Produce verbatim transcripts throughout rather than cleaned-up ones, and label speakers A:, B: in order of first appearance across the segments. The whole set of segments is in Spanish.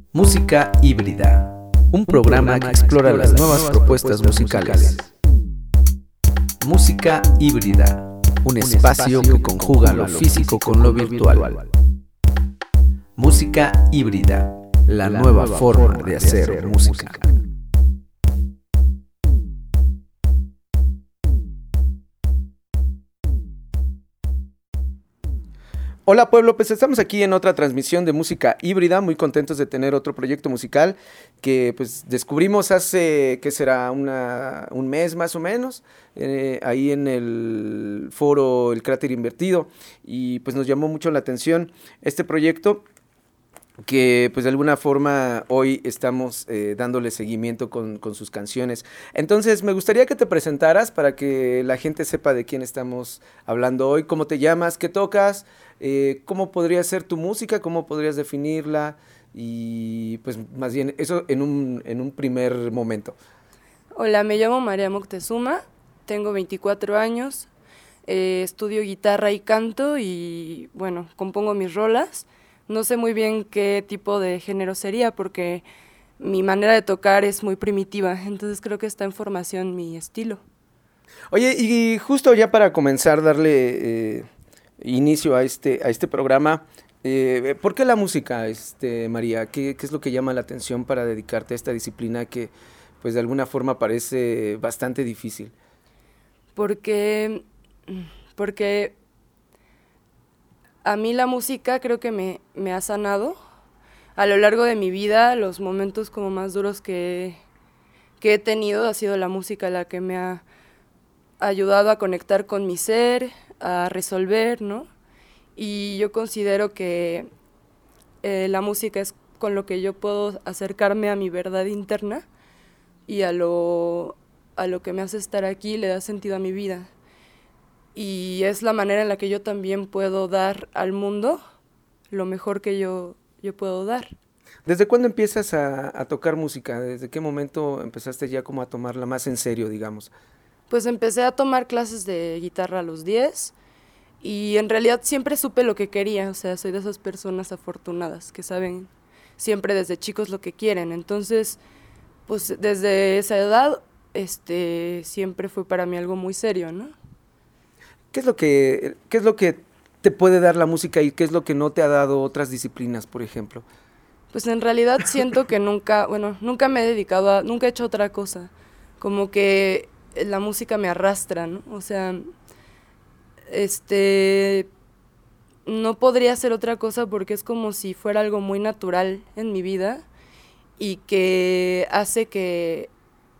A: Música híbrida, un programa que explora las nuevas propuestas musicales. Música híbrida, un espacio que conjuga lo físico con lo virtual. Música híbrida, la nueva forma de hacer música. Hola pueblo, pues estamos aquí en otra transmisión de música híbrida, muy contentos de tener otro proyecto musical que pues descubrimos hace, ¿qué será? Una, un mes más o menos, eh, ahí en el foro El Cráter Invertido, y pues nos llamó mucho la atención este proyecto que pues de alguna forma hoy estamos eh, dándole seguimiento con, con sus canciones. Entonces me gustaría que te presentaras para que la gente sepa de quién estamos hablando hoy, cómo te llamas, qué tocas, eh, cómo podría ser tu música, cómo podrías definirla y pues más bien eso en un, en un primer momento.
B: Hola, me llamo María Moctezuma, tengo veinticuatro años, eh, estudio guitarra y canto y bueno, compongo mis rolas. No sé muy bien qué tipo de género sería porque mi manera de tocar es muy primitiva, entonces creo que está en formación mi estilo.
A: Oye, y justo ya para comenzar, darle eh, inicio a este, a este programa, eh, ¿por qué la música, este, María? ¿Qué, ¿Qué es lo que llama la atención para dedicarte a esta disciplina que pues de alguna forma parece bastante difícil?
B: Porque, porque a mí la música creo que me, me ha sanado. A lo largo de mi vida, los momentos como más duros que, que he tenido ha sido la música la que me ha ayudado a conectar con mi ser, a resolver, ¿no? Y yo considero que eh, la música es con lo que yo puedo acercarme a mi verdad interna y a lo, a lo que me hace estar aquí, le da sentido a mi vida. Y es la manera en la que yo también puedo dar al mundo lo mejor que yo, yo puedo dar.
A: ¿Desde cuándo empiezas a, a tocar música? ¿Desde qué momento empezaste ya como a tomarla más en serio, digamos?
B: Pues empecé a tomar clases de guitarra a los diez y en realidad siempre supe lo que quería, o sea, soy de esas personas afortunadas que saben siempre desde chicos lo que quieren. Entonces, pues desde esa edad, este, siempre fue para mí algo muy serio, ¿no?
A: ¿Qué es lo que, qué es lo que te puede dar la música y qué es lo que no te ha dado otras disciplinas, por ejemplo?
B: Pues en realidad siento que nunca, bueno, nunca me he dedicado a, nunca he hecho otra cosa. Como que la música me arrastra, ¿no? O sea, este, no podría hacer otra cosa porque es como si fuera algo muy natural en mi vida y que hace que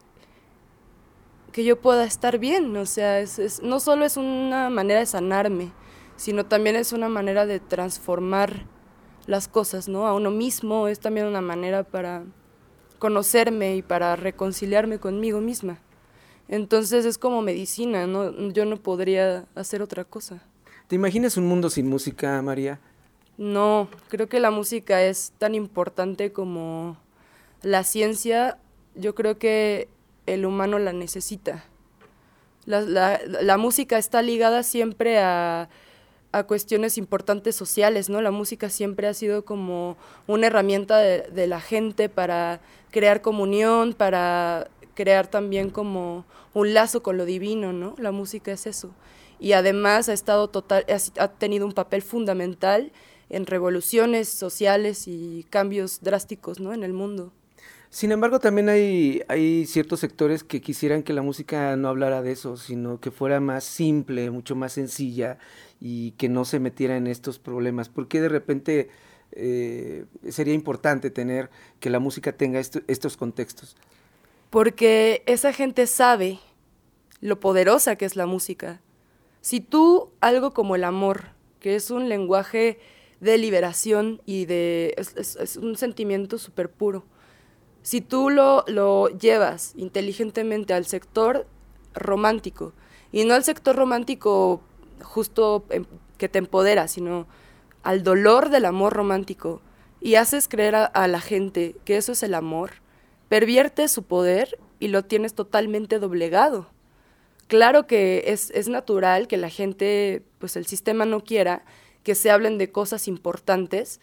B: que yo pueda estar bien, o sea, es, es, no solo es una manera de sanarme, sino también es una manera de transformar las cosas, ¿no? A uno mismo, es también una manera para conocerme y para reconciliarme conmigo misma. Entonces es como medicina, ¿no? Yo no podría hacer otra cosa.
A: ¿Te imaginas un mundo sin música, María?
B: No, creo que la música es tan importante como la ciencia. Yo creo que el humano la necesita. La, la, la música está ligada siempre a, a cuestiones importantes sociales, ¿no? La música siempre ha sido como una herramienta de, de la gente para crear comunión, para crear también como un lazo con lo divino, ¿no? La música es eso. Y además ha estado total, ha tenido un papel fundamental en revoluciones sociales y cambios drásticos, ¿no? En el mundo.
A: Sin embargo, también hay, hay ciertos sectores que quisieran que la música no hablara de eso, sino que fuera más simple, mucho más sencilla y que no se metiera en estos problemas. ¿Por qué de repente eh, sería importante tener que la música tenga esto, estos contextos?
B: Porque esa gente sabe lo poderosa que es la música. Si tú, algo como el amor, que es un lenguaje de liberación y de es, es, es un sentimiento súper puro, si tú lo, lo llevas inteligentemente al sector romántico, y no al sector romántico justo que te empodera, sino al dolor del amor romántico, y haces creer a, a la gente que eso es el amor, perviertes su poder y lo tienes totalmente doblegado. Claro que es, es natural que la gente, pues el sistema no quiera que se hablen de cosas importantes,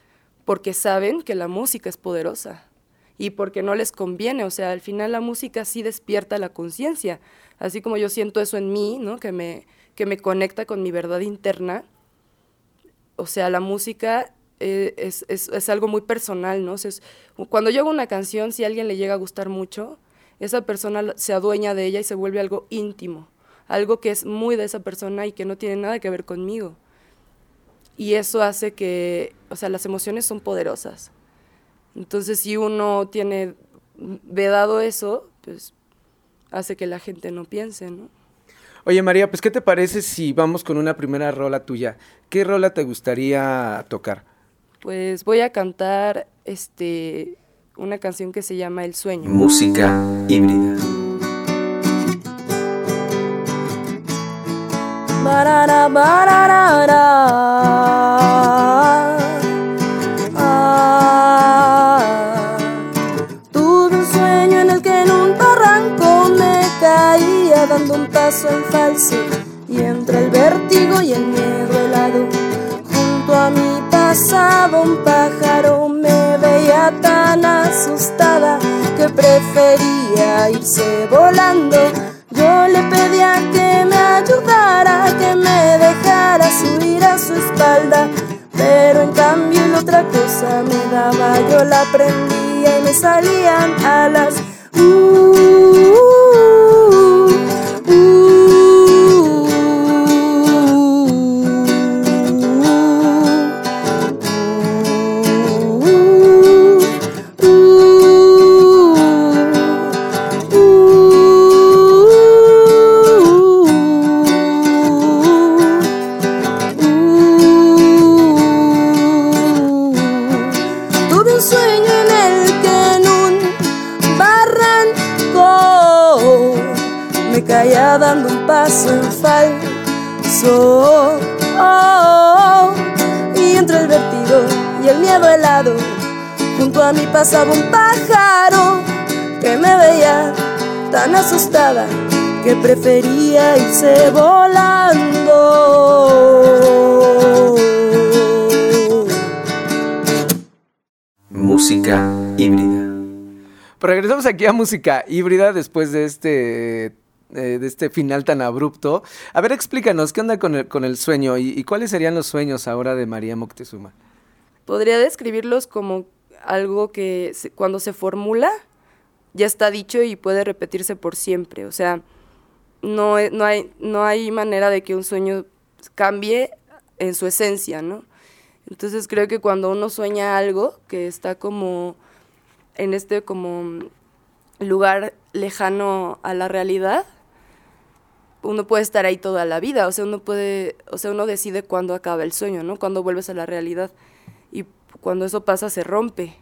B: porque saben que la música es poderosa y porque no les conviene, o sea, al final la música sí despierta la conciencia, así como yo siento eso en mí, ¿no? Que me, que me conecta con mi verdad interna, o sea, la música eh, es, es, es algo muy personal, ¿no? O sea, es, cuando yo hago una canción, si a alguien le llega a gustar mucho, esa persona se adueña de ella y se vuelve algo íntimo, algo que es muy de esa persona y que no tiene nada que ver conmigo. Y eso hace que, o sea, las emociones son poderosas. Entonces, si uno tiene vedado eso, pues hace que la gente no piense, ¿no?
A: Oye, María, pues, ¿qué te parece si vamos con una primera rola tuya? ¿Qué rola te gustaría tocar?
B: Pues voy a cantar este, una canción que se llama El Sueño.
A: Música híbrida.
B: Barara, barara, ah, tuve un sueño en el que en un barranco me caía dando un paso en falso, y entre el vértigo y el miedo helado junto a mí pasaba un pájaro. Me veía tan asustada que prefería irse volando. Yo le pedía que me ayudara, que me dejara subir a su espalda, pero en cambio él otra cosa me daba. Yo la prendía y me salían alas. Uh, uh, uh, dando un paso en falso, oh, y entre el vértigo y el miedo helado junto a mí pasaba un pájaro que me veía tan asustada que prefería irse volando.
A: Música híbrida. Pero regresamos aquí a Música Híbrida después de este Eh, de este final tan abrupto. A ver, explícanos, ¿qué onda con el, con el sueño? ¿Y, y cuáles serían los sueños ahora de María Moctezuma?
B: Podría describirlos como algo que se, cuando se formula ya está dicho y puede repetirse por siempre. O sea, no, no, hay, no hay manera de que un sueño cambie en su esencia, ¿no? Entonces creo que cuando uno sueña algo que está como en este como lugar lejano a la realidad, uno puede estar ahí toda la vida, o sea, uno puede, o sea, uno decide cuándo acaba el sueño, ¿no? Cuándo vuelves a la realidad. Y cuando eso pasa, se rompe.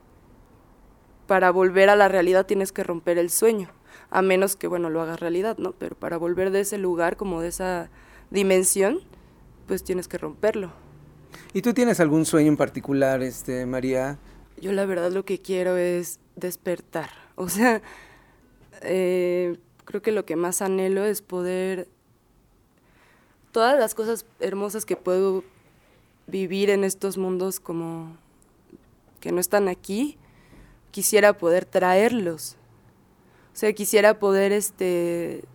B: Para volver a la realidad tienes que romper el sueño, a menos que, bueno, lo hagas realidad, ¿no? Pero para volver de ese lugar, como de esa dimensión, pues tienes que romperlo.
A: ¿Y tú tienes algún sueño en particular, este, María?
B: Yo la verdad lo que quiero es despertar, o sea, eh... creo que lo que más anhelo es poder, todas las cosas hermosas que puedo vivir en estos mundos como que no están aquí, quisiera poder traerlos. O sea, quisiera poder, este,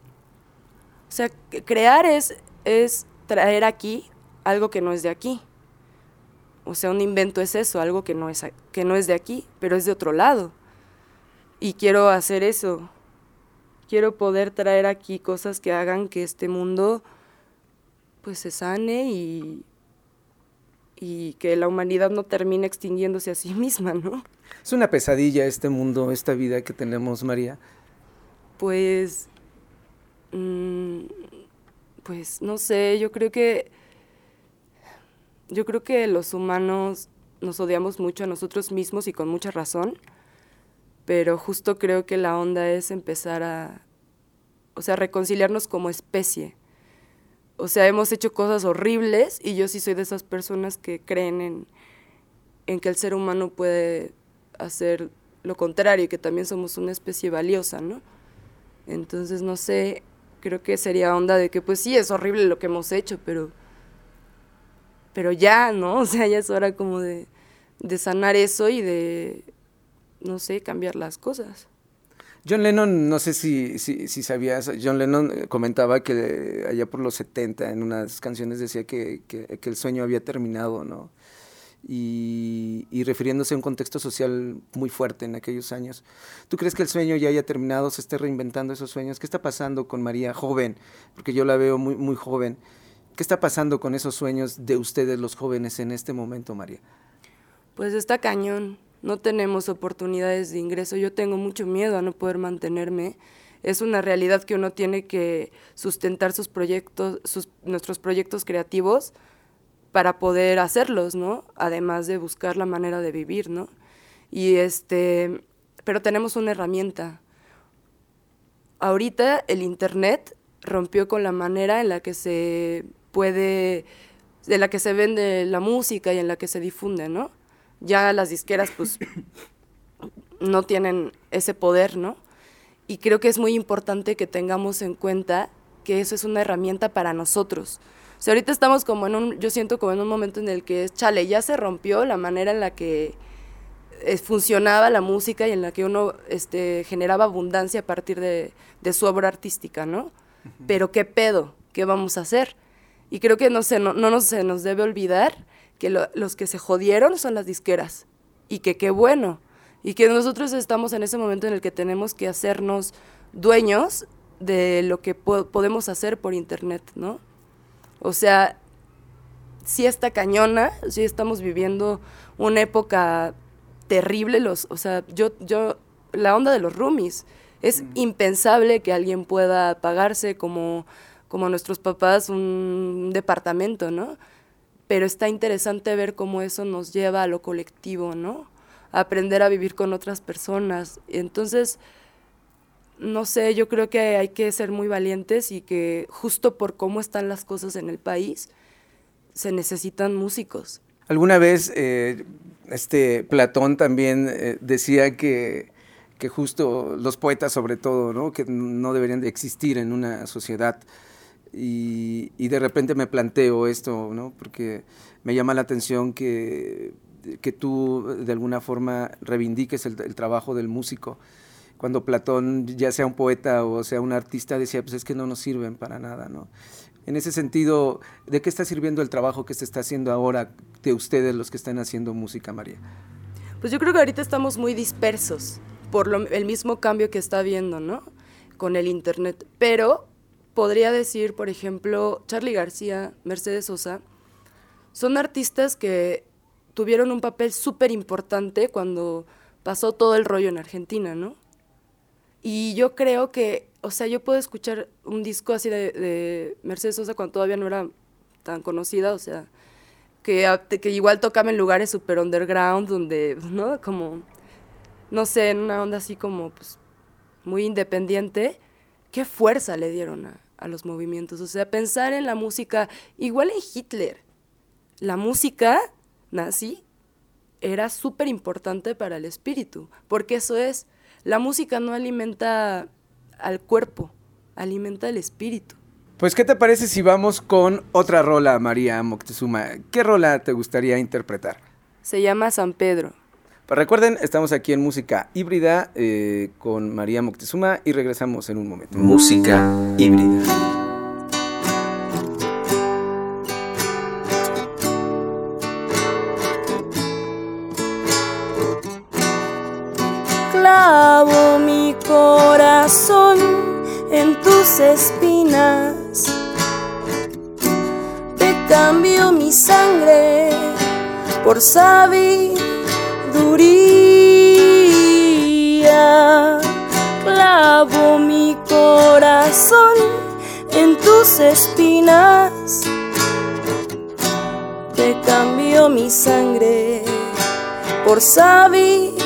B: o sea, crear es, es traer aquí algo que no es de aquí. O sea, un invento es eso, algo que no es, que no es de aquí, pero es de otro lado. Y quiero hacer eso. Quiero poder traer aquí cosas que hagan que este mundo pues se sane y, y que la humanidad no termine extinguiéndose a sí misma, ¿no?
A: Es una pesadilla este mundo, esta vida que tenemos, María.
B: Pues, mmm, pues no sé, yo creo que, yo creo que los humanos nos odiamos mucho a nosotros mismos y con mucha razón. Pero justo creo que la onda es empezar a, o sea, reconciliarnos como especie. O sea, hemos hecho cosas horribles y yo sí soy de esas personas que creen en, en que el ser humano puede hacer lo contrario y que también somos una especie valiosa, ¿no? Entonces, no sé, creo que sería onda de que pues sí, es horrible lo que hemos hecho, pero, pero ya, ¿no? O sea, ya es hora como de, de sanar eso y de, no sé, cambiar las cosas.
A: John Lennon, no sé si, si, si sabías, John Lennon comentaba que allá por los setenta en unas canciones decía que, que, que el sueño había terminado, ¿no? Y, y refiriéndose a un contexto social muy fuerte en aquellos años. ¿Tú crees que el sueño ya haya terminado, se esté reinventando esos sueños? ¿Qué está pasando con María joven? Porque yo la veo muy, muy joven. ¿Qué está pasando con esos sueños de ustedes los jóvenes en este momento, María?
B: Pues está cañón. No tenemos oportunidades de ingreso. Yo tengo mucho miedo a no poder mantenerme. Es una realidad que uno tiene que sustentar sus proyectos, sus, nuestros proyectos creativos para poder hacerlos, ¿no? Además de buscar la manera de vivir, ¿no? Y este, pero tenemos una herramienta. Ahorita el internet rompió con la manera en la que se puede, de la que se vende la música y en la que se difunde, ¿no? Ya las disqueras pues no tienen ese poder, ¿no? Y creo que es muy importante que tengamos en cuenta que eso es una herramienta para nosotros. O sea, ahorita estamos como en un, yo siento como en un momento en el que es, chale, ya se rompió la manera en la que eh, funcionaba la música y en la que uno este, generaba abundancia a partir de, de su obra artística, ¿no? Uh-huh. Pero ¿qué pedo? ¿Qué vamos a hacer? Y creo que no se, no, no nos, se nos debe olvidar que lo, los que se jodieron son las disqueras, y que qué bueno, y que nosotros estamos en ese momento en el que tenemos que hacernos dueños de lo que po- podemos hacer por internet, ¿no? O sea, sí está cañona, sí estamos viviendo una época terrible, los, o sea, yo, yo, la onda de los roomies, es mm. impensable que alguien pueda pagarse como, como nuestros papás un departamento, ¿no? Pero está interesante ver cómo eso nos lleva a lo colectivo, ¿no? A aprender a vivir con otras personas. Entonces, no sé, yo creo que hay que ser muy valientes y que justo por cómo están las cosas en el país, se necesitan músicos.
A: Alguna vez eh, este Platón también eh, decía que, que justo los poetas sobre todo, ¿no? Que no deberían de existir en una sociedad. Y, y de repente me planteo esto, ¿no? Porque me llama la atención que, que tú de alguna forma reivindiques el, el trabajo del músico. Cuando Platón, ya sea un poeta o sea un artista, decía, pues es que no nos sirven para nada, ¿no? En ese sentido, ¿de qué está sirviendo el trabajo que se está haciendo ahora de ustedes, los que están haciendo música, María?
B: Pues yo creo que ahorita estamos muy dispersos por lo, el mismo cambio que está habiendo, ¿no? Con el internet, pero podría decir, por ejemplo, Charly García, Mercedes Sosa, son artistas que tuvieron un papel súper importante cuando pasó todo el rollo en Argentina, ¿no? Y yo creo que, o sea, yo puedo escuchar un disco así de, de Mercedes Sosa cuando todavía no era tan conocida, o sea, que, que igual tocaba en lugares súper underground, donde, ¿no? Como, no sé, en una onda así como, pues, muy independiente. ¿Qué fuerza le dieron a, a los movimientos? O sea, pensar en la música, igual en Hitler, la música nazi era súper importante para el espíritu, porque eso es, la música no alimenta al cuerpo, alimenta el espíritu.
A: Pues, ¿qué te parece si vamos con otra rola, María Moctezuma? ¿Qué rola te gustaría interpretar?
B: Se llama San Pedro.
A: Pues recuerden, estamos aquí en Música Híbrida eh, con María Moctezuma y regresamos en un momento. Música Híbrida.
B: Clavo mi corazón en tus espinas, te cambio mi sangre por sabiduría. Clavo mi corazón en tus espinas, te cambio mi sangre por sabiduría.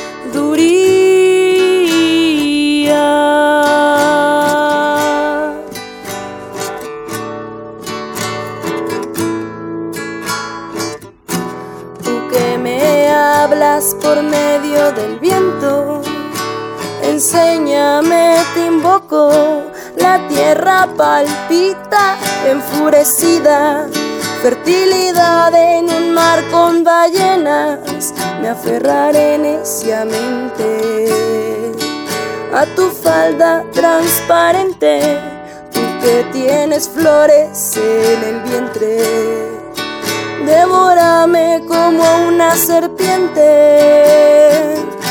B: Tú que me hablas por medio del viento, enséñame, te invoco. La tierra palpita enfurecida, fertilidad en un mar con ballenas, aferraré neciamente a tu falda transparente, tú que tienes flores en el vientre. Devórame como una serpiente.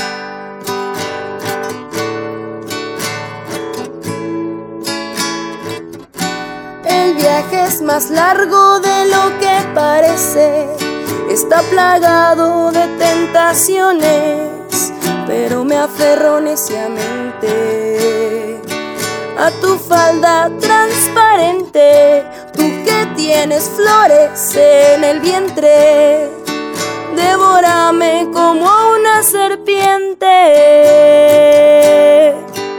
B: El viaje es más largo de lo que parece, está plagado de tentaciones, pero me aferro neciamente a tu falda transparente, tú que tienes flores en el vientre. Devórame como una serpiente.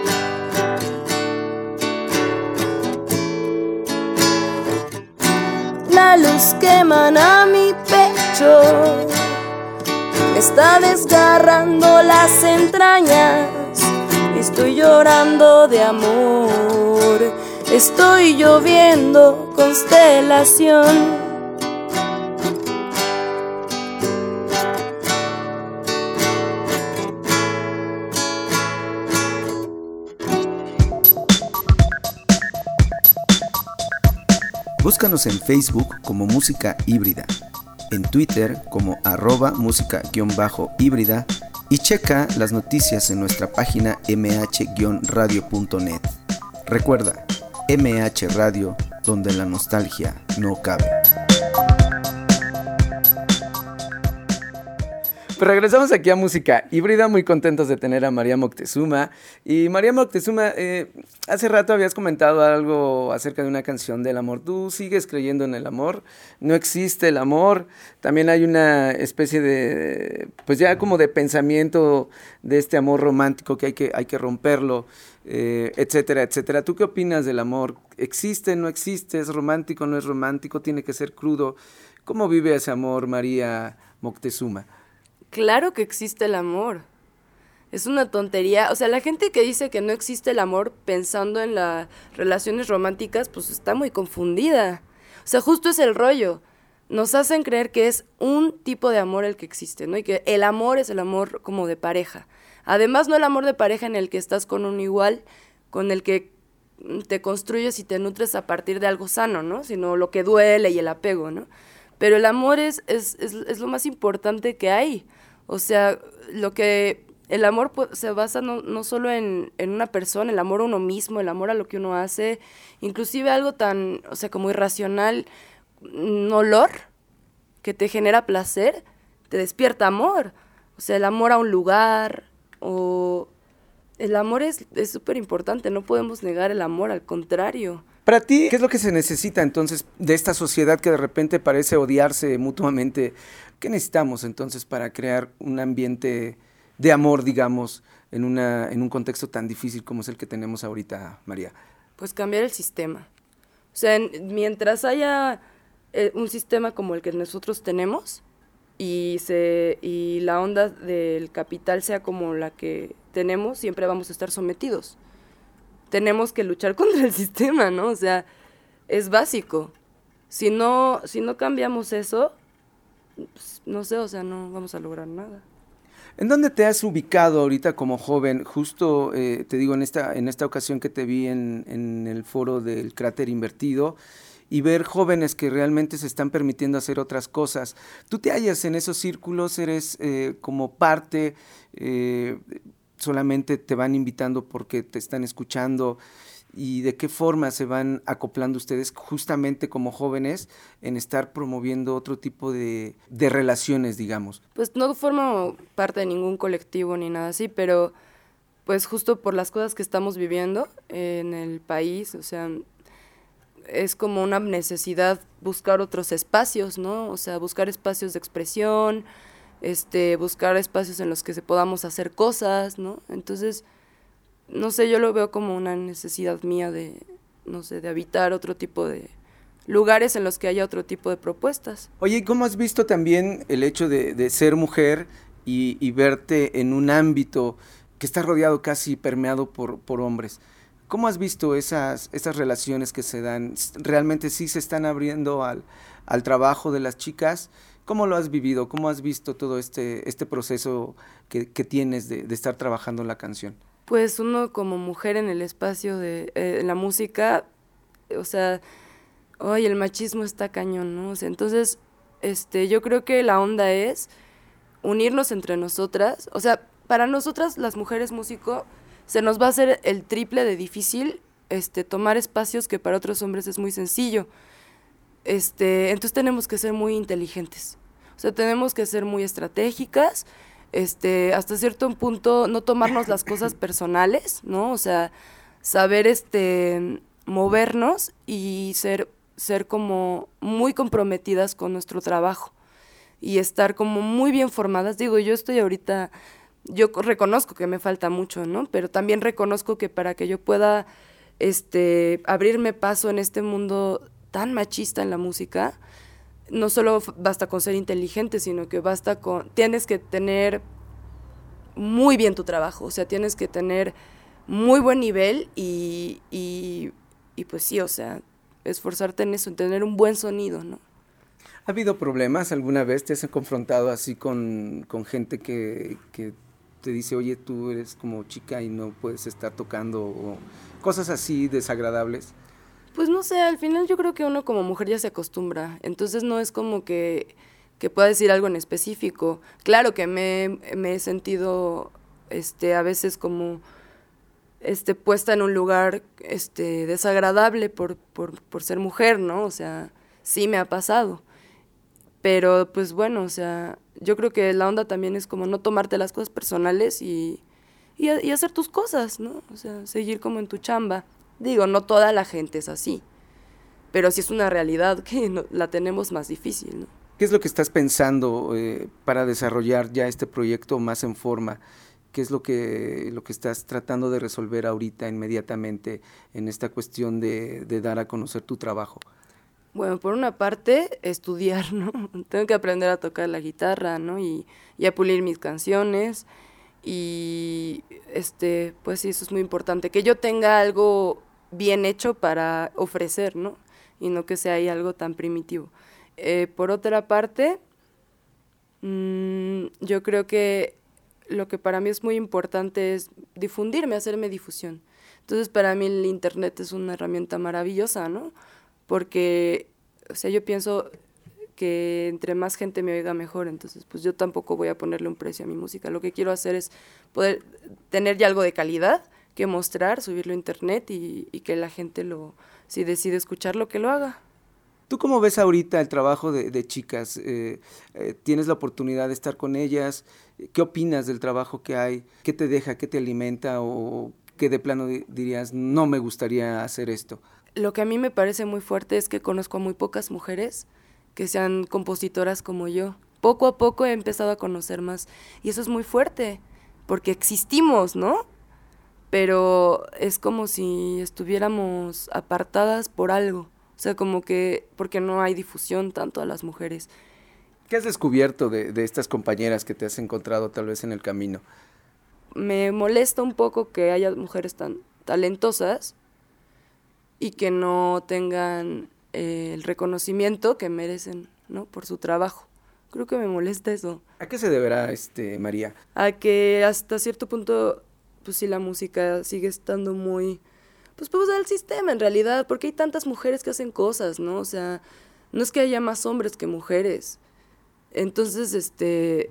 B: La luz que emana mi pecho me está desgarrando las entrañas. Estoy llorando de amor, estoy lloviendo constelación.
A: Búscanos en Facebook como Música Híbrida, en Twitter como arroba música-híbrida y checa las noticias en nuestra página eme hache radio punto net. Recuerda, eme hache Radio, donde la nostalgia no cabe. Pues regresamos aquí a Música Híbrida, muy contentos de tener a María Moctezuma. Y María Moctezuma, eh, hace rato habías comentado algo acerca de una canción del amor. ¿Tú sigues creyendo en el amor? ¿No existe el amor? También hay una especie de, pues ya como de pensamiento de este amor romántico que hay que, hay que romperlo, eh, etcétera, etcétera. ¿Tú qué opinas del amor? ¿Existe, no existe? ¿Es romántico, no es romántico? ¿Tiene que ser crudo? ¿Cómo vive ese amor María Moctezuma?
B: Claro que existe el amor. Es una tontería. O sea, la gente que dice que no existe el amor pensando en las relaciones románticas, pues está muy confundida. O sea, justo es el rollo. Nos hacen creer que es un tipo de amor el que existe, ¿no? Y que el amor es el amor como de pareja. Además, no el amor de pareja en el que estás con un igual, con el que te construyes y te nutres a partir de algo sano, ¿no? Sino lo que duele y el apego, ¿no? Pero el amor es, es, es, es lo más importante que hay. O sea, lo que el amor pues, se basa no, no solo en, en una persona, el amor a uno mismo, el amor a lo que uno hace, inclusive algo tan, o sea, como irracional, un olor que te genera placer, te despierta amor. O sea, el amor a un lugar, o el amor es es súper importante, no podemos negar el amor, al contrario.
A: Para ti, ¿qué es lo que se necesita entonces de esta sociedad que de repente parece odiarse mutuamente? ¿Qué necesitamos entonces para crear un ambiente de amor, digamos, en, una, en un contexto tan difícil como es el que tenemos ahorita, María?
B: Pues cambiar el sistema. O sea, en, mientras haya eh, un sistema como el que nosotros tenemos y, se, y la onda del capital sea como la que tenemos, siempre vamos a estar sometidos. Tenemos que luchar contra el sistema, ¿no? O sea, es básico. Si no, si no cambiamos eso, pues, no sé, o sea, no vamos a lograr nada.
A: ¿En dónde te has ubicado ahorita como joven? Justo, eh, te digo, en esta, en esta ocasión que te vi en, en el foro del Cráter Invertido, y ver jóvenes que realmente se están permitiendo hacer otras cosas. ¿Tú te hallas en esos círculos? ¿Eres eh, como parte? Eh, ¿Solamente te van invitando porque te están escuchando? ¿Y de qué forma se van acoplando ustedes justamente como jóvenes en estar promoviendo otro tipo de, de relaciones, digamos?
B: Pues no formo parte de ningún colectivo ni nada así, pero pues justo por las cosas que estamos viviendo en el país, o sea, es como una necesidad buscar otros espacios, ¿no? O sea, buscar espacios de expresión, este, buscar espacios en los que se podamos hacer cosas, ¿no? Entonces, no sé, yo lo veo como una necesidad mía de, no sé, de habitar otro tipo de lugares en los que haya otro tipo de propuestas.
A: Oye, ¿y cómo has visto también el hecho de, de ser mujer y, y verte en un ámbito que está rodeado casi permeado por, por hombres? ¿Cómo has visto esas, esas relaciones que se dan? ¿Realmente sí se están abriendo al, al trabajo de las chicas? ¿Cómo lo has vivido? ¿Cómo has visto todo este, este proceso que, que tienes de, de estar trabajando en la canción?
B: Pues uno como mujer en el espacio de eh, la música, o sea, ay, el machismo está cañón, ¿no? O sea, entonces, este, yo creo que la onda es unirnos entre nosotras. O sea, para nosotras, las mujeres músico, se nos va a hacer el triple de difícil este, tomar espacios que para otros hombres es muy sencillo. Este, entonces tenemos que ser muy inteligentes. O sea, tenemos que ser muy estratégicas, este, hasta cierto punto no tomarnos las cosas personales, ¿no? O sea, saber este, movernos y ser, ser como muy comprometidas con nuestro trabajo y estar como muy bien formadas. Digo, yo estoy ahorita, yo reconozco que me falta mucho, ¿no? Pero también reconozco que para que yo pueda este, abrirme paso en este mundo tan machista en la música, no solo basta con ser inteligente, sino que basta con, tienes que tener muy bien tu trabajo, o sea, tienes que tener muy buen nivel y, y, y pues sí, o sea, esforzarte en eso, en tener un buen sonido, ¿no?
A: ¿Ha habido problemas alguna vez? ¿Te has confrontado así con, con gente que, que te dice, oye, tú eres como chica y no puedes estar tocando, o cosas así desagradables?
B: Pues no sé, al final yo creo que uno como mujer ya se acostumbra, entonces no es como que, que pueda decir algo en específico. Claro que me, me he sentido este, a veces como este, puesta en un lugar este, desagradable por, por, por ser mujer, ¿no? O sea, sí me ha pasado. Pero pues bueno, o sea, yo creo que la onda también es como no tomarte las cosas personales y, y, y hacer tus cosas, ¿no? O sea, seguir como en tu chamba. Digo, no toda la gente es así, pero sí es una realidad que no, la tenemos más difícil, ¿no?
A: ¿Qué es lo que estás pensando eh, para desarrollar ya este proyecto más en forma? ¿Qué es lo que, lo que estás tratando de resolver ahorita inmediatamente en esta cuestión de, de dar a conocer tu trabajo?
B: Bueno, por una parte, estudiar, ¿no? Tengo que aprender a tocar la guitarra, ¿no? Y, y a pulir mis canciones. Y, este, pues sí, eso es muy importante. Que yo tenga algo bien hecho para ofrecer, ¿no? Y no que sea ahí algo tan primitivo. Eh, por otra parte, mmm, yo creo que lo que para mí es muy importante es difundirme, hacerme difusión. Entonces, para mí el internet es una herramienta maravillosa, ¿no? Porque, o sea, yo pienso que entre más gente me oiga mejor, entonces pues yo tampoco voy a ponerle un precio a mi música. Lo que quiero hacer es poder tener ya algo de calidad que mostrar, subirlo a internet y, y que la gente lo, si decide escucharlo, que lo haga.
A: ¿Tú cómo ves ahorita el trabajo de, de chicas? Eh, eh, ¿Tienes la oportunidad de estar con ellas? ¿Qué opinas del trabajo que hay? ¿Qué te deja? ¿Qué te alimenta? ¿O qué de plano di- dirías, no me gustaría hacer esto?
B: Lo que a mí me parece muy fuerte es que conozco a muy pocas mujeres que sean compositoras como yo. Poco a poco he empezado a conocer más y eso es muy fuerte porque existimos, ¿no? Pero es como si estuviéramos apartadas por algo. O sea, como que porque no hay difusión tanto a las mujeres.
A: ¿Qué has descubierto de, de estas compañeras que te has encontrado tal vez en el camino?
B: Me molesta un poco que haya mujeres tan talentosas y que no tengan eh, el reconocimiento que merecen, ¿no? Por su trabajo. Creo que me molesta eso.
A: ¿A qué se deberá, este, María?
B: A que hasta cierto punto, pues sí, la música sigue estando muy, pues pues al sistema en realidad, porque hay tantas mujeres que hacen cosas, ¿no? O sea, no es que haya más hombres que mujeres. Entonces, este,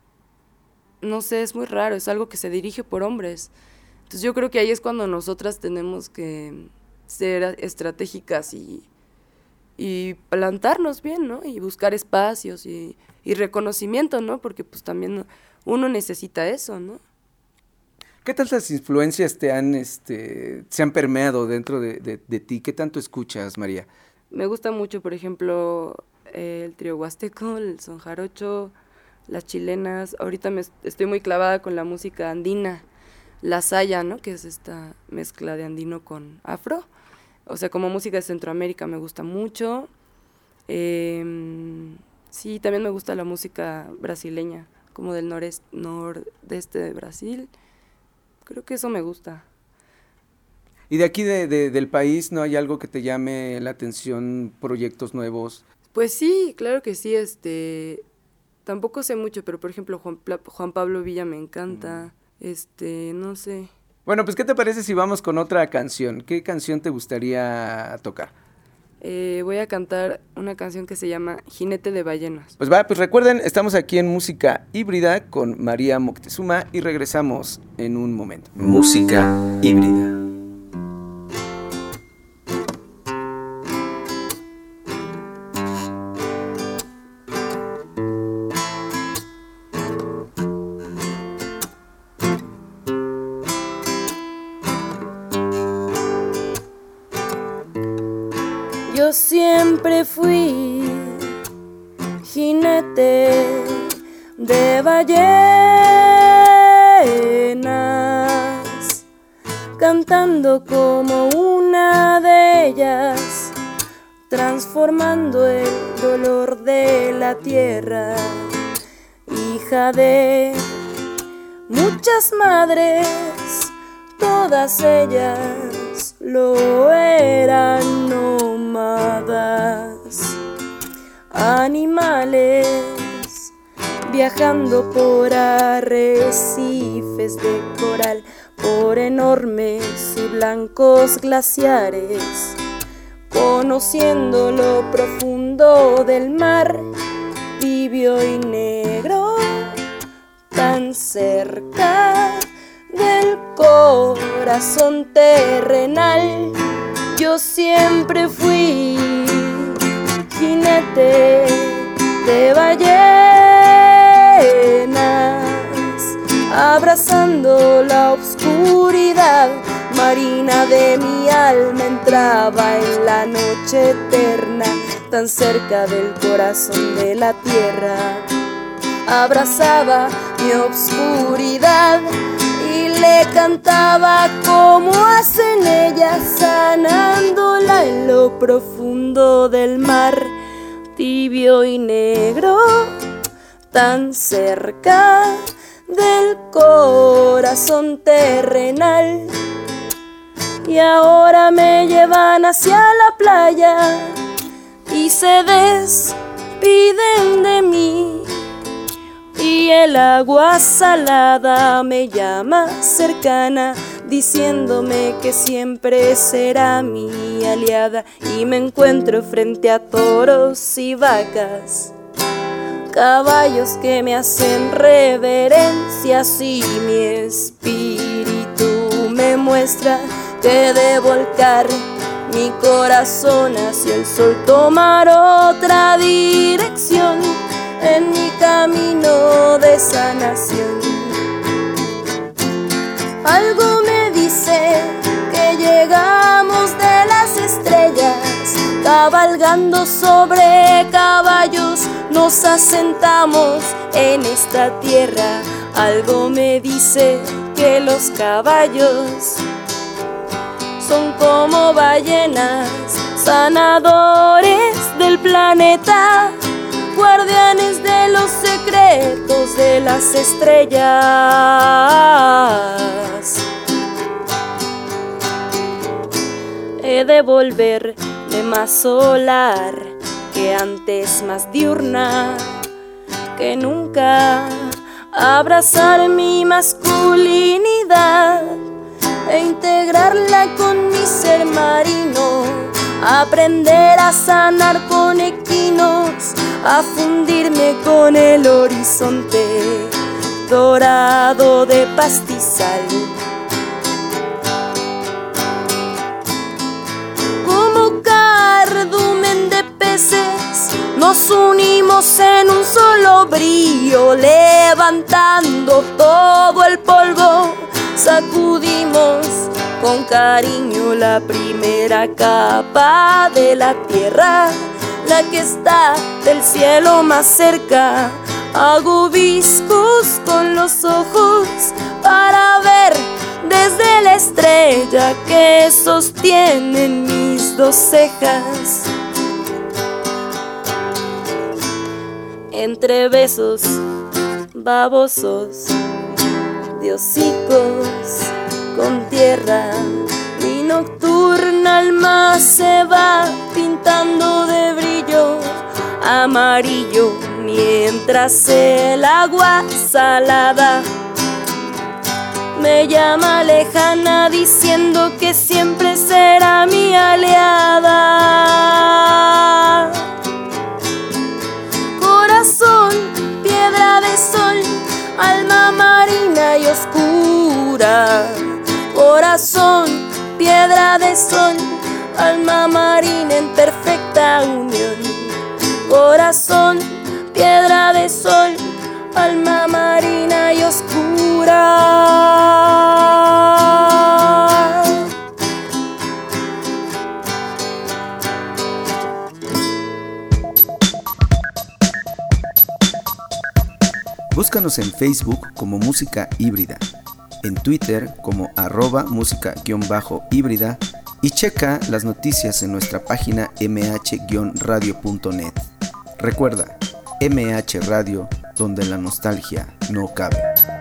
B: no sé, es muy raro, es algo que se dirige por hombres. Entonces yo creo que ahí es cuando nosotras tenemos que ser estratégicas y, y plantarnos bien, ¿no? Y buscar espacios y, y reconocimiento, ¿no? Porque pues también uno necesita eso, ¿no?
A: ¿Qué tantas influencias te han, este, se han permeado dentro de, de, de ti? ¿Qué tanto escuchas, María?
B: Me gusta mucho, por ejemplo, eh, el trío huasteco, el son jarocho, las chilenas. Ahorita me est- estoy muy clavada con la música andina, la saya, ¿no? Que es esta mezcla de andino con afro. O sea, como música de Centroamérica me gusta mucho. Em, sí, también me gusta la música brasileña, como del noreste, nordeste de Brasil. Creo que eso me gusta.
A: ¿Y de aquí de, de- del país no hay algo que te llame la atención, proyectos nuevos?
B: Pues sí, claro que sí, este, tampoco sé mucho, pero por ejemplo Juan, Pla- Juan Pablo Villa me encanta, mm. este, no sé.
A: Bueno, pues ¿qué te parece si vamos con otra canción? ¿Qué canción te gustaría tocar?
B: Eh, voy a cantar una canción que se llama Jinete de Ballenas.
A: Pues va, pues recuerden, estamos aquí en Música Híbrida con María Moctezuma y regresamos en un momento.
C: Música Híbrida.
B: Yo siempre fui jinete de ballenas, cantando como una de ellas, transformando el dolor de la tierra, hija de muchas madres, todas ellas lo eran nómadas, animales viajando por arrecifes de coral, por enormes y blancos glaciares, conociendo lo profundo del mar, tibio y negro, tan cerca del corazón terrenal. Yo siempre fui jinete de ballenas, abrazando la oscuridad marina de mi alma, entraba en la noche eterna, tan cerca del corazón de la tierra, abrazaba mi oscuridad y le cantaba como hacen ellas, sanándola en lo profundo del mar, tibio y negro, tan cerca del corazón terrenal. Y ahora me llevan hacia la playa y se despiden de mí, y el agua salada me llama cercana, diciéndome que siempre será mi aliada. Y me encuentro frente a toros y vacas, caballos que me hacen reverencias, y mi espíritu me muestra que de volcar mi corazón hacia el sol, tomar otra dirección en mi camino de sanación. Algo me dice que llegamos de las estrellas, cabalgando sobre caballos nos asentamos en esta tierra. Algo me dice que los caballos son como ballenas, sanadores del planeta, guardianes de los secretos de las estrellas. He de volverme más solar que antes, más diurna que nunca, abrazar mi masculinidad e integrarla con mi ser marino, aprender a sanar con equinos, a fundirme con el horizonte dorado de pastizal. Como cardumen de peces nos unimos en un solo brío, levantando todo el polvo, sacudimos con cariño la primera capa de la tierra, la que está del cielo más cerca. Hago viscos con los ojos para ver desde la estrella que sostienen mis dos cejas. Entre besos babosos de hocicos con tierra, mi nocturna alma se va pintando de brillo
D: amarillo, mientras el agua salada me llama lejana diciendo que siempre será mi aliada. Corazón, piedra de sol, alma marina y oscura. Corazón, piedra de sol, alma marina en perfecta unión. Corazón, piedra de sol, alma marina y oscura.
C: Búscanos en Facebook como Música Híbrida, en Twitter como arroba música-híbrida y checa las noticias en nuestra página eme hache radio punto net. Recuerda, eme hache Radio, donde la nostalgia no cabe.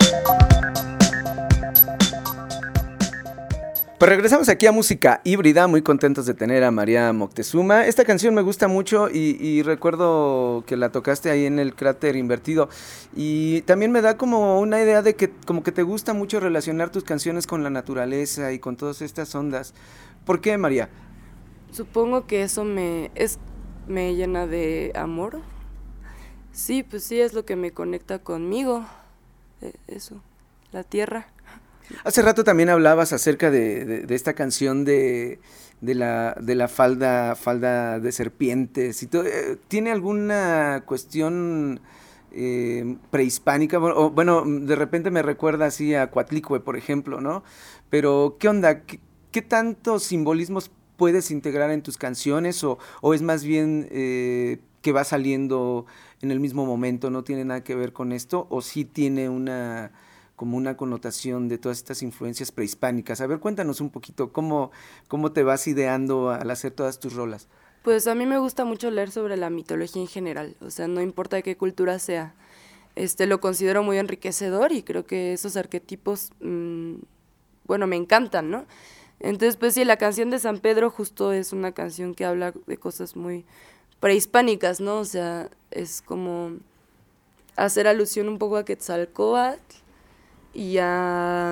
A: Pues regresamos aquí a Música Híbrida, muy contentos de tener a María Moctezuma. Esta canción me gusta mucho y, y recuerdo que la tocaste ahí en el Cráter Invertido. Y también me da como una idea de que como que te gusta mucho relacionar tus canciones con la naturaleza y con todas estas ondas. ¿Por qué, María?
B: Supongo que eso me, es, me llena de amor. Sí, pues sí, es lo que me conecta conmigo. Eso, la tierra.
A: Hace rato también hablabas acerca de, de, de esta canción de, de, la, de la falda, falda de serpientes. Y todo, eh, ¿tiene alguna cuestión eh, prehispánica? O, bueno, de repente me recuerda así a Coatlicue, por ejemplo, ¿no? Pero, ¿qué onda? ¿Qué, qué tantos simbolismos puedes integrar en tus canciones? ¿O, o es más bien eh, que va saliendo en el mismo momento, no tiene nada que ver con esto? ¿O sí tiene una... como una connotación de todas estas influencias prehispánicas? A ver, cuéntanos un poquito, ¿cómo, cómo te vas ideando al hacer todas tus rolas?
B: Pues a mí me gusta mucho leer sobre la mitología en general, o sea, no importa de qué cultura sea. Este, lo considero muy enriquecedor y creo que esos arquetipos, mmm, bueno, me encantan, ¿no? Entonces, pues sí, la canción de San Pedro justo es una canción que habla de cosas muy prehispánicas, ¿no? O sea, es como hacer alusión un poco a Quetzalcóatl y a,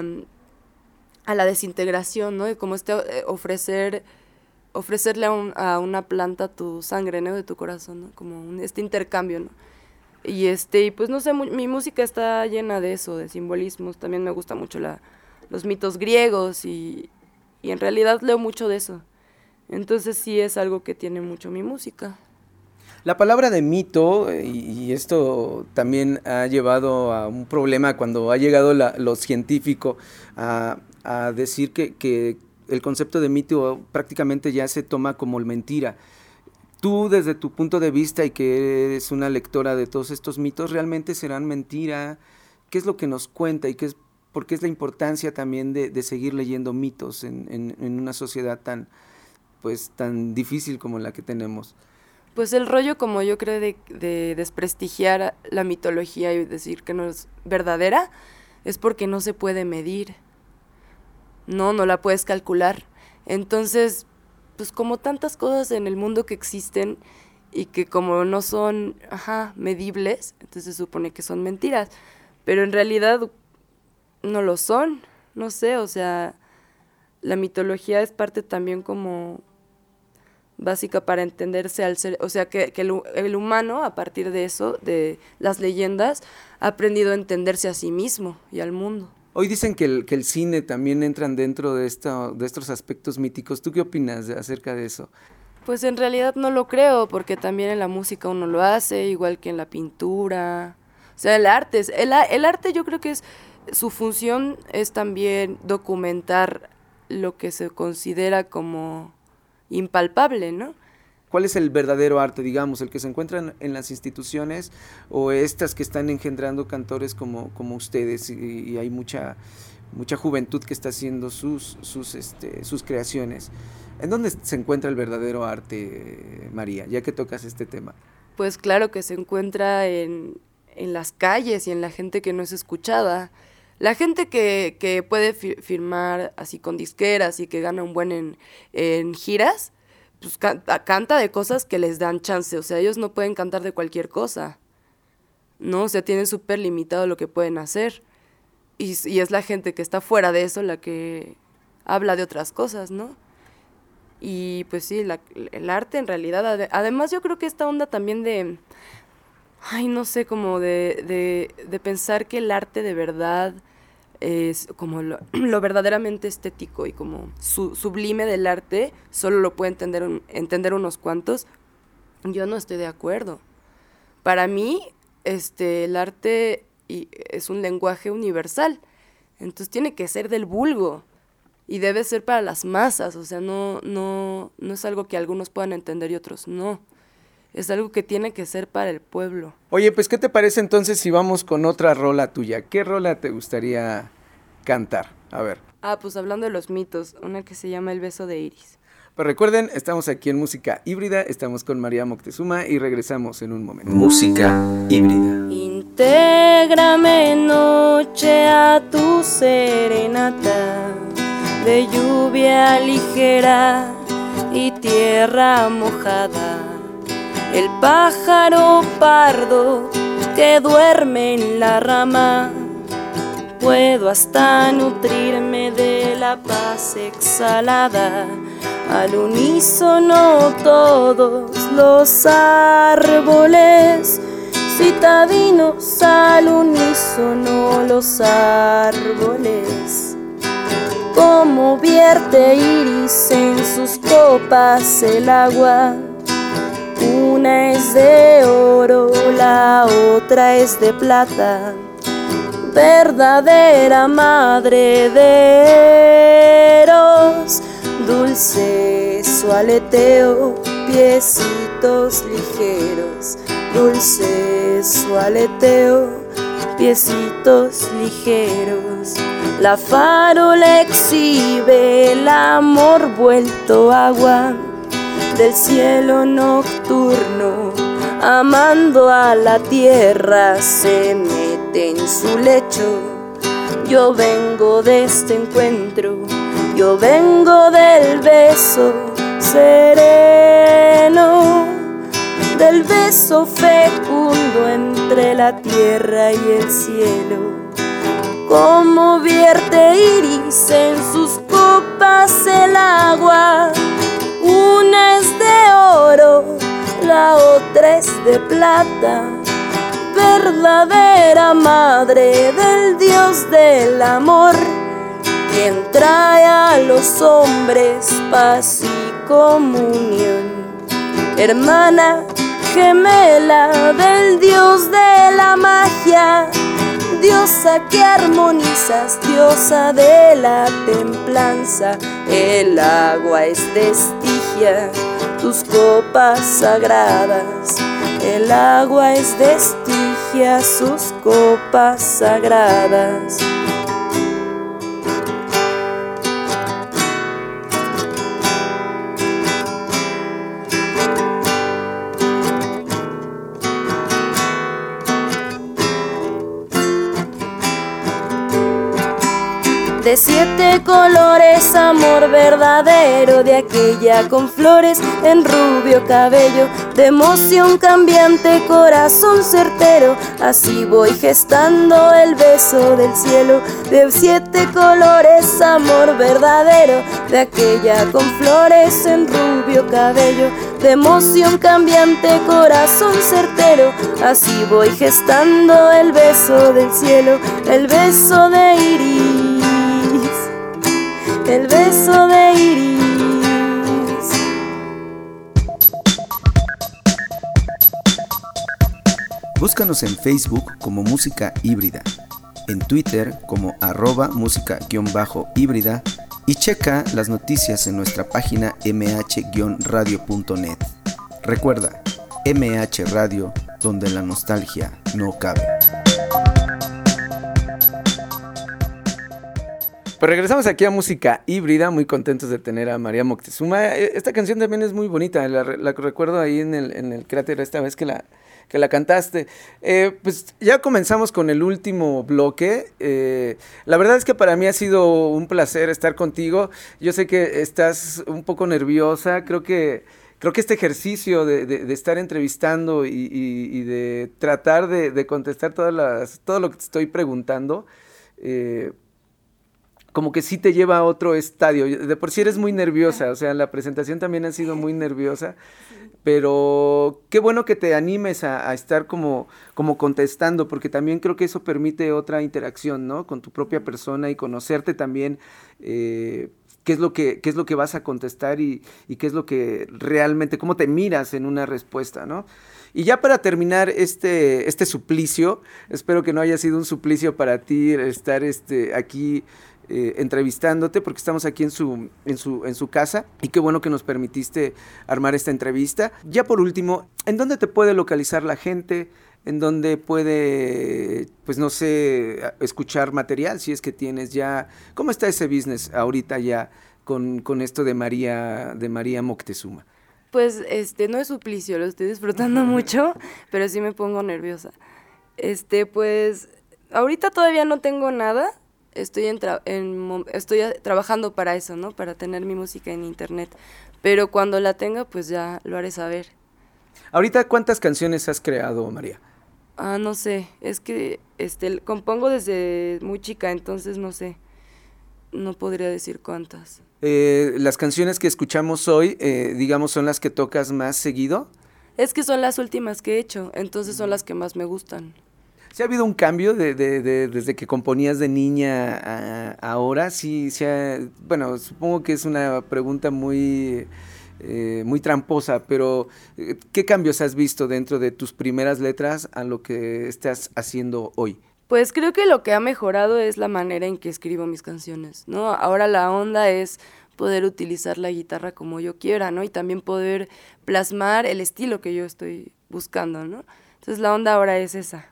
B: a la desintegración, ¿no? Y como este eh, ofrecer, ofrecerle a, un, a una planta tu sangre, ¿no? De tu corazón, ¿no? Como un, este intercambio, ¿no? Y este, y pues no sé, mu- mi música está llena de eso, de simbolismos. También me gusta mucho la, los mitos griegos y, y en realidad leo mucho de eso. Entonces sí es algo que tiene mucho mi música.
A: La palabra de mito, y, y esto también ha llevado a un problema cuando ha llegado la, lo científico a, a decir que, que el concepto de mito prácticamente ya se toma como mentira. Tú, desde tu punto de vista y que eres una lectora de todos estos mitos, ¿realmente serán mentira? ¿Qué es lo que nos cuenta y qué es, por qué es la importancia también de, de seguir leyendo mitos en, en, en una sociedad tan, pues, tan difícil como la que tenemos?
B: Pues el rollo, como yo creo, de, de desprestigiar la mitología y decir que no es verdadera, es porque no se puede medir. No, no la puedes calcular. Entonces, pues como tantas cosas en el mundo que existen y que como no son, ajá, medibles, entonces se supone que son mentiras. Pero en realidad no lo son, no sé, o sea, la mitología es parte también como básica para entenderse al ser, o sea, que, que el, el humano, a partir de eso, de las leyendas, ha aprendido a entenderse a sí mismo y al mundo.
A: Hoy dicen que el, que el cine también entran dentro de, esto, de estos aspectos míticos. ¿Tú qué opinas de, acerca de eso?
B: Pues en realidad no lo creo, porque también en la música uno lo hace, igual que en la pintura. O sea, el arte, es, el, el arte yo creo que es, su función es también documentar lo que se considera como impalpable, ¿no?
A: ¿Cuál es el verdadero arte, digamos, el que se encuentra en, en las instituciones o estas que están engendrando cantores como, como ustedes y, y hay mucha, mucha juventud que está haciendo sus, sus, este, sus creaciones? ¿En dónde se encuentra el verdadero arte, María, ya que tocas este tema?
B: Pues claro que se encuentra en, en las calles y en la gente que no es escuchada. La gente que, que puede fi- firmar así con disqueras y que gana un buen en, en giras, pues canta, canta de cosas que les dan chance, o sea, ellos no pueden cantar de cualquier cosa, ¿no? O sea, tienen súper limitado lo que pueden hacer. Y, y es la gente que está fuera de eso la que habla de otras cosas, ¿no? Y pues sí, la, el arte en realidad, ade- además yo creo que esta onda también de, ay, no sé, como de, de, de pensar que el arte de verdad es como lo, lo verdaderamente estético y como su, sublime del arte, solo lo puede entender, un, entender unos cuantos, yo no estoy de acuerdo. Para mí, este, el arte y es un lenguaje universal, entonces tiene que ser del vulgo y debe ser para las masas, o sea, no, no, no es algo que algunos puedan entender y otros no, es algo que tiene que ser para el pueblo.
A: Oye, pues, ¿qué te parece entonces si vamos con otra rola tuya? ¿Qué rola te gustaría cantar? A ver.
B: Ah, pues hablando de los mitos, una que se llama El beso de Iris.
A: Pues recuerden, estamos aquí en Música Híbrida, estamos con María Moctezuma y regresamos en un momento.
C: Música híbrida.
D: Intégrame noche a tu serenata de lluvia ligera y tierra mojada. El pájaro pardo que duerme en la rama, puedo hasta nutrirme de la paz exhalada. Al unísono todos los árboles, citadinos al unísono los árboles. Como vierte Iris en sus copas el agua, una es de oro, la otra es de plata, verdadera madre de Eros. Dulce su aleteo, piecitos ligeros, dulce su aleteo, piecitos ligeros. La farola exhibe el amor vuelto agua del cielo nocturno, amando a la tierra se mete en su lecho. Yo vengo de este encuentro, yo vengo del beso sereno, del beso fecundo entre la tierra y el cielo. Como vierte Iris en sus copas el agua, una es de oro, la otra es de plata, verdadera madre del Dios del amor, quien trae a los hombres paz y comunión. Hermana gemela del Dios de la magia, diosa que armonizas, diosa de la templanza. El agua es de Estigia, tus copas sagradas. El agua es de Estigia, sus copas sagradas. De siete colores, amor verdadero, de aquella con flores en rubio cabello, de emoción cambiante, corazón certero. Así voy gestando el beso del cielo. De siete colores, amor verdadero, de aquella con flores en rubio cabello, de emoción cambiante, corazón certero. Así voy gestando el beso del cielo, el beso de Iris, el beso de Iris.
C: Búscanos en Facebook como Música Híbrida, en Twitter como arroba música-híbrida y checa las noticias en nuestra página eme hache radio punto net. Recuerda, eme hache Radio, donde la nostalgia no cabe.
A: Pues regresamos aquí a Música Híbrida, muy contentos de tener a María Moctezuma. Esta canción también es muy bonita, la, la recuerdo ahí en el, en el cráter esta vez que la, que la cantaste. Eh, pues ya comenzamos con el último bloque. Eh, la verdad es que para mí ha sido un placer estar contigo. Yo sé que estás un poco nerviosa, creo que... Creo que este ejercicio de, de, de estar entrevistando y, y, y de tratar de, de contestar todas las, todo lo que te estoy preguntando, eh, como que sí te lleva a otro estadio. De por sí eres muy nerviosa, o sea, la presentación también ha sido muy nerviosa, pero qué bueno que te animes a, a estar como, como contestando, porque también creo que eso permite otra interacción, ¿no? Con tu propia persona y conocerte también, eh, qué es lo que, qué es lo que vas a contestar y, y qué es lo que realmente, cómo te miras en una respuesta, ¿no? Y ya para terminar este, este suplicio, espero que no haya sido un suplicio para ti estar este, aquí eh, entrevistándote, porque estamos aquí en su, en, su, en su casa, y qué bueno que nos permitiste armar esta entrevista. Ya por último, ¿en dónde te puede localizar la gente? ¿En dónde puede, pues no sé, escuchar material, si es que tienes ya? ¿Cómo está ese business ahorita ya con, con esto de María, de María Moctezuma?
B: Pues este no es suplicio, lo estoy disfrutando mucho, pero sí me pongo nerviosa. Este, pues ahorita todavía no tengo nada, estoy en, tra- en estoy trabajando para eso, ¿no? Para tener mi música en internet, pero cuando la tenga, pues ya lo haré saber.
A: Ahorita, ¿cuántas canciones has creado, María?
B: Ah, no sé, es que este compongo desde muy chica, entonces no sé, no podría decir cuántas.
A: Eh, las canciones que escuchamos hoy, eh, digamos, ¿son las que tocas más seguido?
B: Es que son las últimas que he hecho, entonces son las que más me gustan.
A: ¿Sí ha habido un cambio de, de, de, desde que componías de niña a ahora? Sí, sí ha, bueno, supongo que es una pregunta muy... Eh, muy tramposa, pero eh, ¿qué cambios has visto dentro de tus primeras letras a lo que estás haciendo hoy?
B: Pues creo que lo que ha mejorado es la manera en que escribo mis canciones, ¿no? Ahora la onda es poder utilizar la guitarra como yo quiera, ¿no? Y también poder plasmar el estilo que yo estoy buscando, ¿no? Entonces la onda ahora es esa.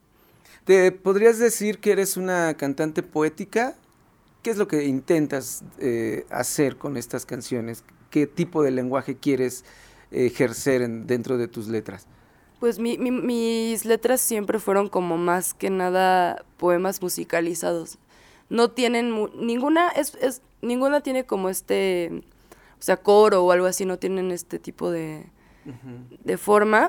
A: ¿Te podrías decir que eres una cantante poética? ¿Qué es lo que intentas eh, hacer con estas canciones? ¿Qué tipo de lenguaje quieres ejercer en, dentro de tus letras?
B: Pues mi, mi, mis letras siempre fueron como más que nada poemas musicalizados. No tienen mu- ninguna, es, es, ninguna tiene como este, o sea, coro o algo así, no tienen este tipo de, uh-huh. de forma.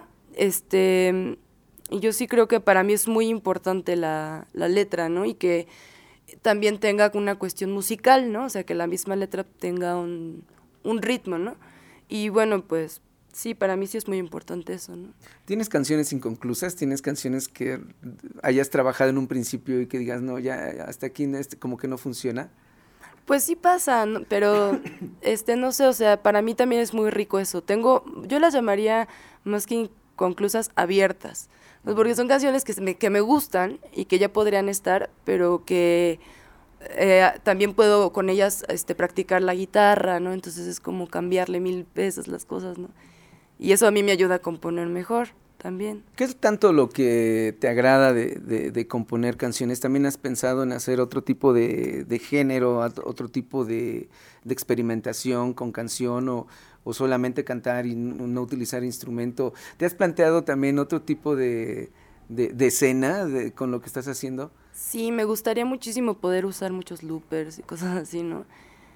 B: Este, y yo sí creo que para mí es muy importante la, la letra, ¿no? Y que también tenga una cuestión musical, ¿no? O sea, que la misma letra tenga un... un ritmo, ¿no? Y bueno, pues sí, para mí sí es muy importante eso, ¿no?
A: ¿Tienes canciones inconclusas? ¿Tienes canciones que hayas trabajado en un principio y que digas, no, ya hasta aquí este, como que no funciona?
B: Pues sí pasa, ¿no? Pero este, no sé, o sea, para mí también es muy rico eso. Tengo, yo las llamaría más que inconclusas, abiertas, ¿no? Porque son canciones que me, que me gustan y que ya podrían estar, pero que... Eh, también puedo con ellas este, practicar la guitarra, ¿no? Entonces es como cambiarle mil veces las cosas, ¿no? Y eso a mí me ayuda a componer mejor también.
A: ¿Qué es tanto lo que te agrada de, de, de componer canciones? ¿También has pensado en hacer otro tipo de, de género, otro tipo de, de experimentación con canción o, o solamente cantar y no, no utilizar instrumento? ¿Te has planteado también otro tipo de, de, de escena de, con lo que estás haciendo?
B: Sí, me gustaría muchísimo poder usar muchos loopers y cosas así, ¿no?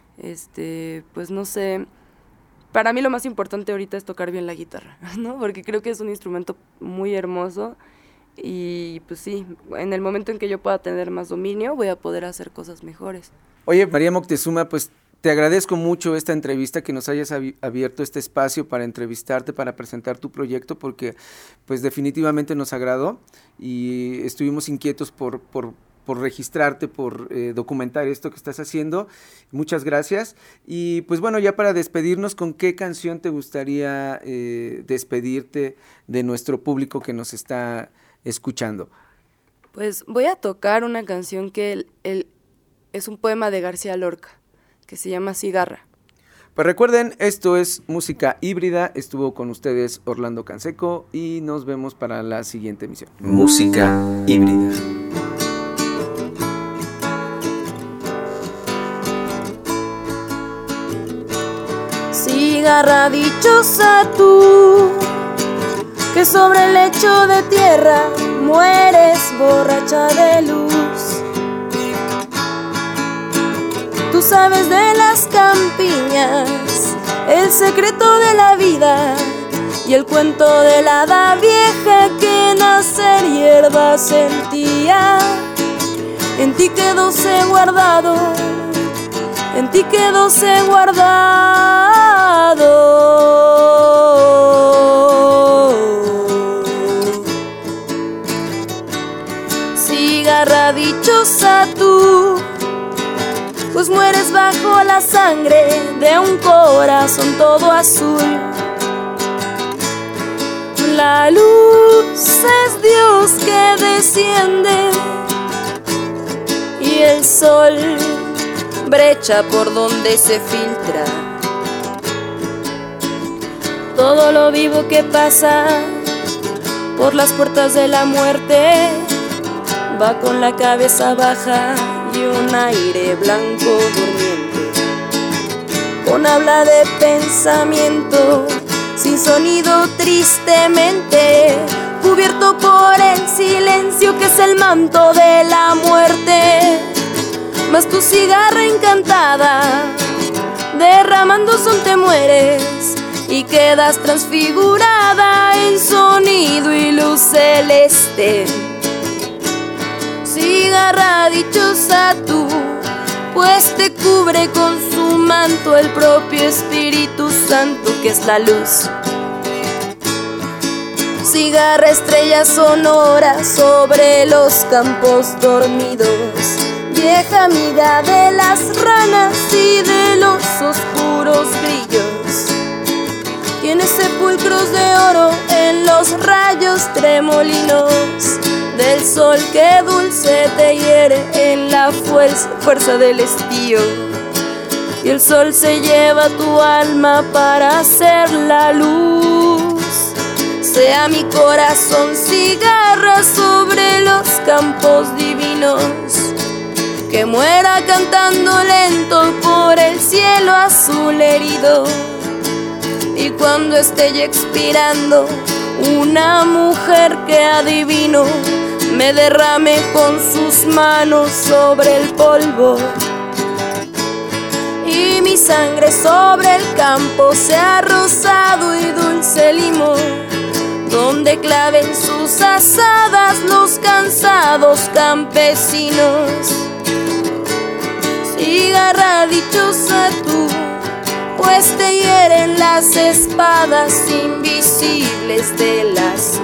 B: Este, pues no sé, para mí lo más importante ahorita es tocar bien la guitarra, ¿no? Porque creo que es un instrumento muy hermoso y pues sí, en el momento en que yo pueda tener más dominio voy a poder hacer cosas mejores.
A: Oye, María Moctezuma, pues te agradezco mucho esta entrevista, que nos hayas abierto este espacio para entrevistarte, para presentar tu proyecto, porque pues definitivamente nos agradó y estuvimos inquietos por, por, por registrarte, por eh, documentar esto que estás haciendo. Muchas gracias. Y pues bueno, ya para despedirnos, ¿con qué canción te gustaría eh, despedirte de nuestro público que nos está escuchando?
B: Pues voy a tocar una canción que el, el, es un poema de García Lorca, que se llama Cigarra.
A: Pues recuerden, esto es Música Híbrida, estuvo con ustedes Orlando Canseco y nos vemos para la siguiente emisión.
C: Música Híbrida.
D: Cigarra dichosa tú, que sobre el lecho de tierra mueres borracha de luz. Tú sabes de las campiñas el secreto de la vida y el cuento de la hada vieja que nacer hierba sentía. En ti quedóse guardado, en ti quedóse guardado. Cigarra dichosa tú, pues mueres bajo la sangre de un corazón todo azul. La luz es Dios que desciende y el sol brecha por donde se filtra. Todo lo vivo que pasa por las puertas de la muerte va con la cabeza baja y un aire blanco durmiente, con habla de pensamiento, sin sonido tristemente, cubierto por el silencio que es el manto de la muerte. Mas tu cigarra encantada, derramando son te mueres y quedas transfigurada en sonido y luz celeste. Cigarra dichosa tú, pues te cubre con su manto el propio Espíritu Santo que es la luz. Cigarra estrella sonora sobre los campos dormidos, vieja amiga de las ranas y de los oscuros grillos. Tienes sepulcros de oro en los rayos tremolinos del sol que dulce te hiere en la fuerza, fuerza del estío. Y el sol se lleva tu alma para hacer la luz. Sea mi corazón cigarra sobre los campos divinos, que muera cantando lento por el cielo azul herido. Y cuando esté ya expirando, una mujer que adivino me derrame con sus manos sobre el polvo, y mi sangre sobre el campo sea rosado y dulce limón, donde claven sus azadas los cansados campesinos. Cigarra dichosa tú, pues te hieren las espadas invisibles del azul.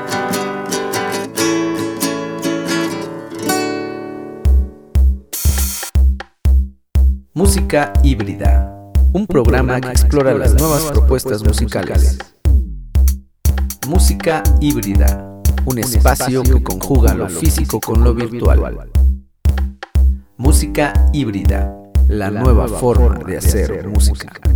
C: Música híbrida, un programa que explora las nuevas propuestas musicales. Música híbrida, un espacio que conjuga lo físico con lo virtual. Música híbrida, la nueva forma de hacer música.